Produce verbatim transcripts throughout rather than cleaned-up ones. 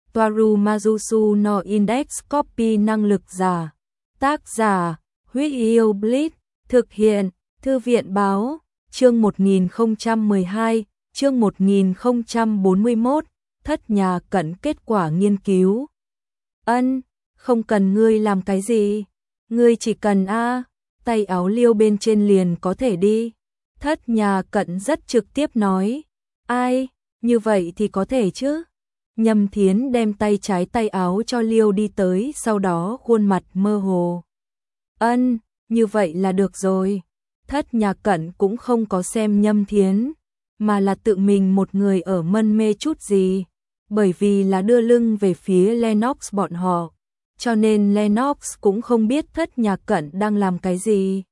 Toaru Majusu no Index Copy năng lực giả. Tác giả, Huyết Yêu Blitz, thực hiện, Thư viện báo, chương một nghìn không trăm mười hai, chương một nghìn không trăm bốn mươi mốt, thất nhà cận kết quả nghiên cứu. Ân, không cần ngươi làm cái gì, ngươi chỉ cần a, tay áo liêu bên trên liền có thể đi. Thất nhà cận rất trực tiếp nói, ai, như vậy thì có thể chứ. Nhâm Thiến đem tay trái tay áo cho liêu đi tới, sau đó khuôn mặt mơ hồ. Ân, như vậy là được rồi. Thất nhà cận cũng không có xem Nhâm Thiến, mà là tự mình một người ở mân mê chút gì, bởi vì là đưa lưng về phía Lennox bọn họ, cho nên Lennox cũng không biết thất nhà cận đang làm cái gì.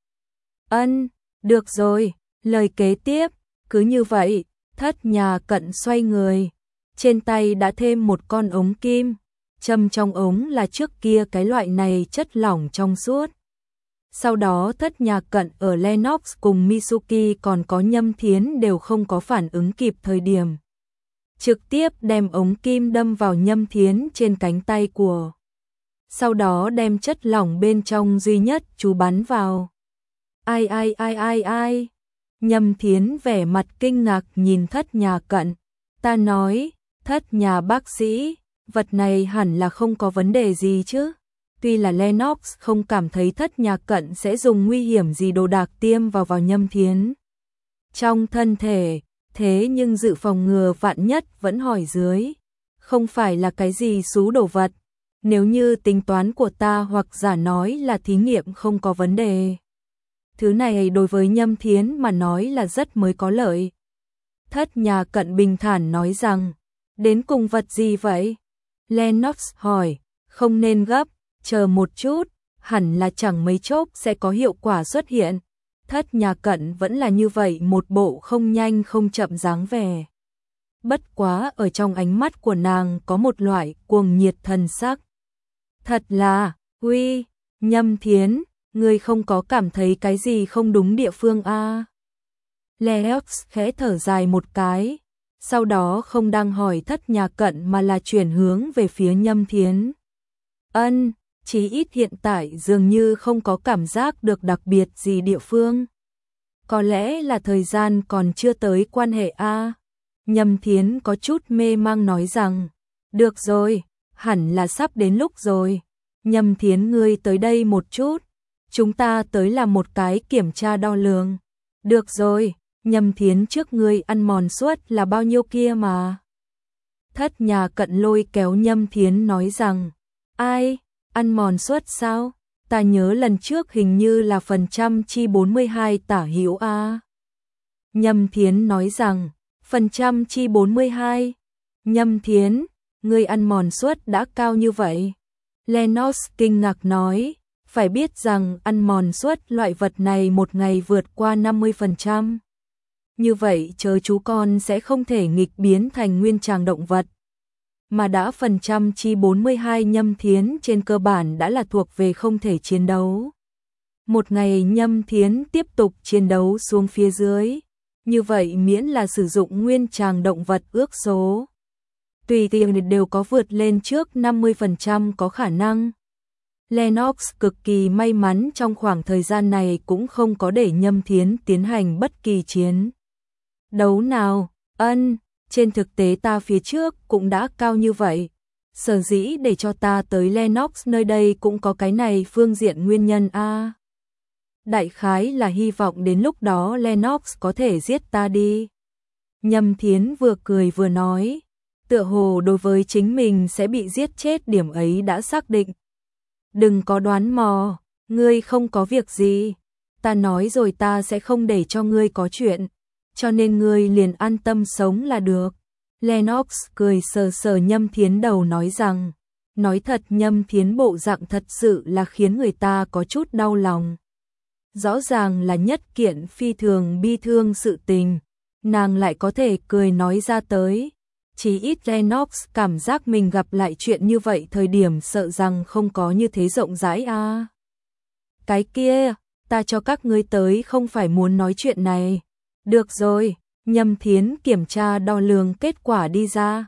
Ân, được rồi, lời kế tiếp, cứ như vậy, thất nhà cận xoay người, trên tay đã thêm một con ống kim, châm trong ống là trước kia cái loại này chất lỏng trong suốt. Sau đó thất nhà cận ở Lennox cùng Mitsuki còn có Nhâm Thiến đều không có phản ứng kịp thời điểm, trực tiếp đem ống kim đâm vào Nhâm Thiến trên cánh tay của. Sau đó đem chất lỏng bên trong duy nhất chú bắn vào. Ai ai ai ai ai. Nhâm Thiến vẻ mặt kinh ngạc nhìn thất nhà cận. Ta nói, thất nhà bác sĩ, vật này hẳn là không có vấn đề gì chứ. Tuy là Lennox không cảm thấy thất nhà cận sẽ dùng nguy hiểm gì đồ đạc tiêm vào vào Nhâm Thiến trong thân thể, thế nhưng dự phòng ngừa vạn nhất vẫn hỏi dưới. Không phải là cái gì xú đồ vật. Nếu như tính toán của ta hoặc giả nói là thí nghiệm không có vấn đề. Thứ này đối với Nhâm Thiến mà nói là rất mới có lợi. Thất nhà cận bình thản nói rằng, đến cùng vật gì vậy? Lennox hỏi, không nên gấp, chờ một chút, hẳn là chẳng mấy chốc sẽ có hiệu quả xuất hiện. Thất nhà cận vẫn là như vậy một bộ không nhanh không chậm dáng vẻ. Bất quá ở trong ánh mắt của nàng có một loại cuồng nhiệt thần sắc. Thật là, uy, Nhâm Thiến, ngươi không có cảm thấy cái gì không đúng địa phương a? À? Lennox khẽ thở dài một cái, sau đó không đang hỏi thất nhà cận mà là chuyển hướng về phía Nhâm Thiến. Ân, chí ít hiện tại dường như không có cảm giác được đặc biệt gì địa phương. Có lẽ là thời gian còn chưa tới quan hệ a. À? Nhâm Thiến có chút mê mang nói rằng, được rồi, hẳn là sắp đến lúc rồi. Nhâm Thiến ngươi tới đây một chút, chúng ta tới làm một cái kiểm tra đo lường. Được rồi, Nhâm Thiến trước ngươi ăn mòn suất là bao nhiêu kia mà. Thất nhà cận lôi kéo Nhâm Thiến nói rằng, ai, ăn mòn suất sao? Ta nhớ lần trước hình như là phần trăm chi bốn mươi hai tả hữu a. Nhâm Thiến nói rằng, phần trăm chi bốn mươi hai. Nhâm Thiến, ngươi ăn mòn suất đã cao như vậy. Lennox kinh ngạc nói, phải biết rằng ăn mòn suất loại vật này một ngày vượt qua năm mươi phần trăm. Như vậy chớ chú con sẽ không thể nghịch biến thành nguyên tràng động vật. Mà đã phần trăm chi bốn mươi hai Nhâm Thiến trên cơ bản đã là thuộc về không thể chiến đấu. Một ngày Nhâm Thiến tiếp tục chiến đấu xuống phía dưới, như vậy miễn là sử dụng nguyên tràng động vật ước số, tùy tiện đều có vượt lên trước năm mươi phần trăm có khả năng. Lennox cực kỳ may mắn trong khoảng thời gian này cũng không có để Nhâm Thiến tiến hành bất kỳ chiến đấu nào. Ân, trên thực tế ta phía trước cũng đã cao như vậy. Sở dĩ để cho ta tới Lennox nơi đây cũng có cái này phương diện nguyên nhân a. À. Đại khái là hy vọng đến lúc đó Lennox có thể giết ta đi. Nhâm Thiến vừa cười vừa nói, tựa hồ đối với chính mình sẽ bị giết chết điểm ấy đã xác định. Đừng có đoán mò, ngươi không có việc gì. Ta nói rồi ta sẽ không để cho ngươi có chuyện, cho nên ngươi liền an tâm sống là được. Lennox cười sờ sờ Nhâm Thiến đầu nói rằng, nói thật Nhâm Thiến bộ dạng thật sự là khiến người ta có chút đau lòng. Rõ ràng là nhất kiện phi thường bi thương sự tình, nàng lại có thể cười nói ra tới. Chỉ ít Lennox cảm giác mình gặp lại chuyện như vậy thời điểm sợ rằng không có như thế rộng rãi a. À. Cái kia, ta cho các ngươi tới không phải muốn nói chuyện này. Được rồi, Nhâm Thiến kiểm tra đo lường kết quả đi ra.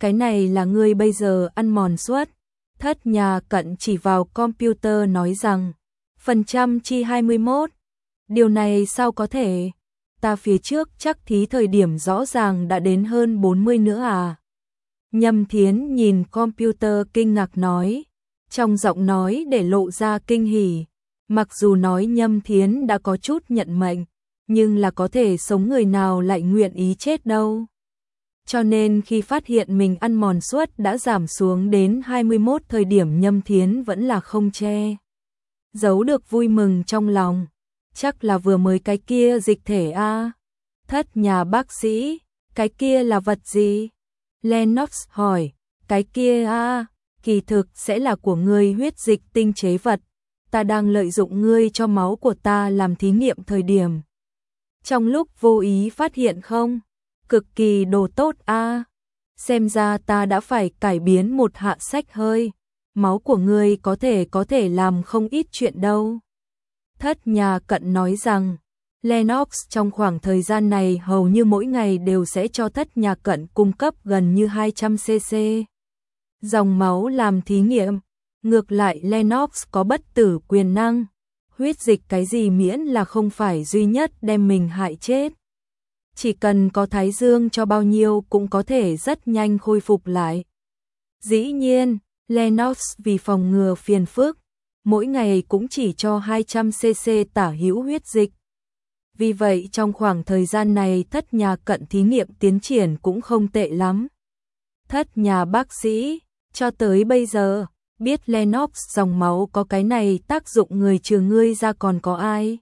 cái này là ngươi bây giờ ăn mòn suất. Thất nhà cận chỉ vào computer nói rằng, phần trăm chi hai mươi mốt. Điều này sao có thể? Ta phía trước chắc thí thời điểm rõ ràng đã đến hơn bốn mươi nữa à? Nhâm Thiến nhìn computer kinh ngạc nói, trong giọng nói để lộ ra kinh hỉ. Mặc dù nói Nhâm Thiến đã có chút nhận mệnh, nhưng là có thể sống người nào lại nguyện ý chết đâu. Cho nên khi phát hiện mình ăn mòn suất đã giảm xuống đến hai mươi mốt thời điểm, Nhâm Thiến vẫn là không che giấu được vui mừng trong lòng. Chắc là vừa mới cái kia dịch thể a. Thất nhà bác sĩ, cái kia là vật gì? Lennox hỏi, cái kia a, kỳ thực sẽ là của ngươi huyết dịch tinh chế vật. Ta đang lợi dụng ngươi cho máu của ta làm thí nghiệm thời điểm. Trong lúc vô ý phát hiện không? Cực kỳ đồ tốt a. Xem ra ta đã phải cải biến một hạ sách hơi. Máu của ngươi có thể có thể làm không ít chuyện đâu. Thất nhà cận nói rằng, Lennox trong khoảng thời gian này hầu như mỗi ngày đều sẽ cho thất nhà cận cung cấp gần như hai trăm xê-xê dòng máu làm thí nghiệm. Ngược lại Lennox có bất tử quyền năng, huyết dịch cái gì miễn là không phải duy nhất đem mình hại chết. Chỉ cần có thái dương cho bao nhiêu cũng có thể rất nhanh khôi phục lại. Dĩ nhiên, Lennox vì phòng ngừa phiền phức, mỗi ngày cũng chỉ cho hai trăm xê-xê tả hữu huyết dịch. Vì vậy trong khoảng thời gian này thất nhà cận thí nghiệm tiến triển cũng không tệ lắm. Thất nhà bác sĩ, cho tới bây giờ, biết Lennox dòng máu có cái này tác dụng người trừ ngươi ra còn có ai?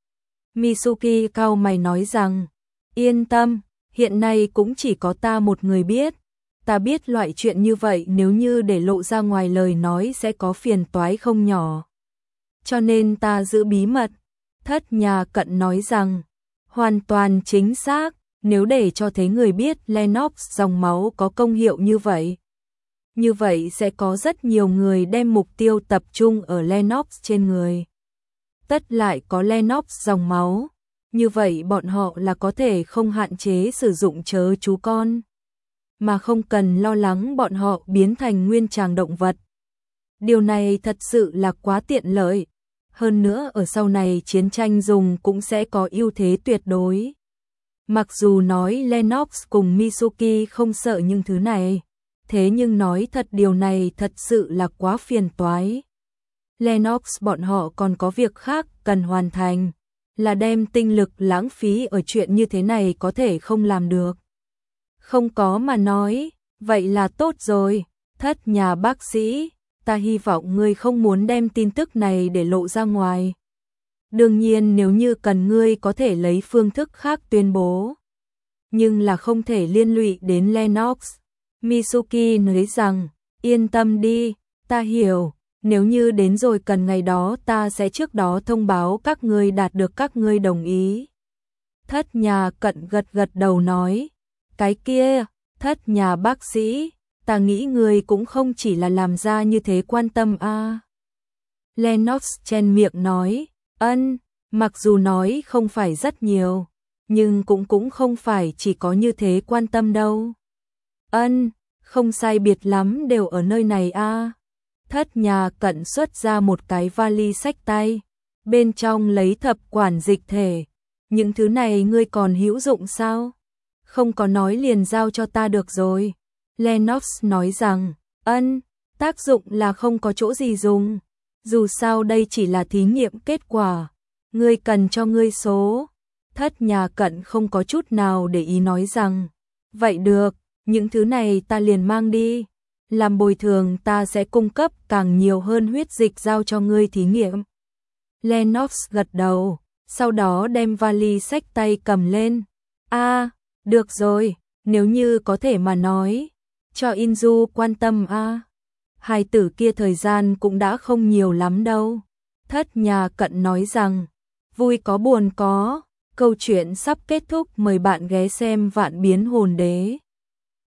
Mitsuki cau mày nói rằng, yên tâm, hiện nay cũng chỉ có ta một người biết. Ta biết loại chuyện như vậy nếu như để lộ ra ngoài lời nói sẽ có phiền toái không nhỏ. Cho nên ta giữ bí mật. Thất nhà cận nói rằng, hoàn toàn chính xác, nếu để cho thế người biết Lennox dòng máu có công hiệu như vậy. Như vậy sẽ có rất nhiều người đem mục tiêu tập trung ở Lennox trên người. Tất lại có Lennox dòng máu, như vậy bọn họ là có thể không hạn chế sử dụng chớ chú con, mà không cần lo lắng bọn họ biến thành nguyên tràng động vật. Điều này thật sự là quá tiện lợi. Hơn nữa ở sau này chiến tranh dùng cũng sẽ có ưu thế tuyệt đối. Mặc dù nói Lennox cùng Mitsuki không sợ những thứ này, thế nhưng nói thật điều này thật sự là quá phiền toái. Lennox bọn họ còn có việc khác cần hoàn thành, là đem tinh lực lãng phí ở chuyện như thế này có thể không làm được. Không có mà nói, vậy là tốt rồi. Thất nhà bác sĩ, ta hy vọng ngươi không muốn đem tin tức này để lộ ra ngoài. Đương nhiên nếu như cần ngươi có thể lấy phương thức khác tuyên bố, nhưng là không thể liên lụy đến Lennox. Mitsuki nói rằng, yên tâm đi, ta hiểu, nếu như đến rồi cần ngày đó ta sẽ trước đó thông báo các ngươi đạt được các ngươi đồng ý. Thất nhà cận gật gật đầu nói, cái kia, thất nhà bác sĩ, ta nghĩ ngươi cũng không chỉ là làm ra như thế quan tâm a. À. Lennox chen miệng nói, ân, mặc dù nói không phải rất nhiều, nhưng cũng cũng không phải chỉ có như thế quan tâm đâu. Ân, không sai biệt lắm đều ở nơi này a. À. Thất nhà cận xuất ra một cái vali xách tay, bên trong lấy thập quản dịch thể. Những thứ này ngươi còn hữu dụng sao? Không có nói liền giao cho ta được rồi. Lennox nói rằng, ân, tác dụng là không có chỗ gì dùng. Dù sao đây chỉ là thí nghiệm kết quả. Ngươi cần cho ngươi số. Thất nhà cận không có chút nào để ý nói rằng, vậy được, những thứ này ta liền mang đi. Làm bồi thường ta sẽ cung cấp càng nhiều hơn huyết dịch giao cho ngươi thí nghiệm. Lennox gật đầu, sau đó đem vali xách tay cầm lên. A, à, được rồi, nếu như có thể mà nói, cho Inju quan tâm a. À. Hai tử kia thời gian cũng đã không nhiều lắm đâu. Thất nhà cận nói rằng, vui có buồn có, câu chuyện sắp kết thúc, mời bạn ghé xem Vạn Biến Hồn Đế.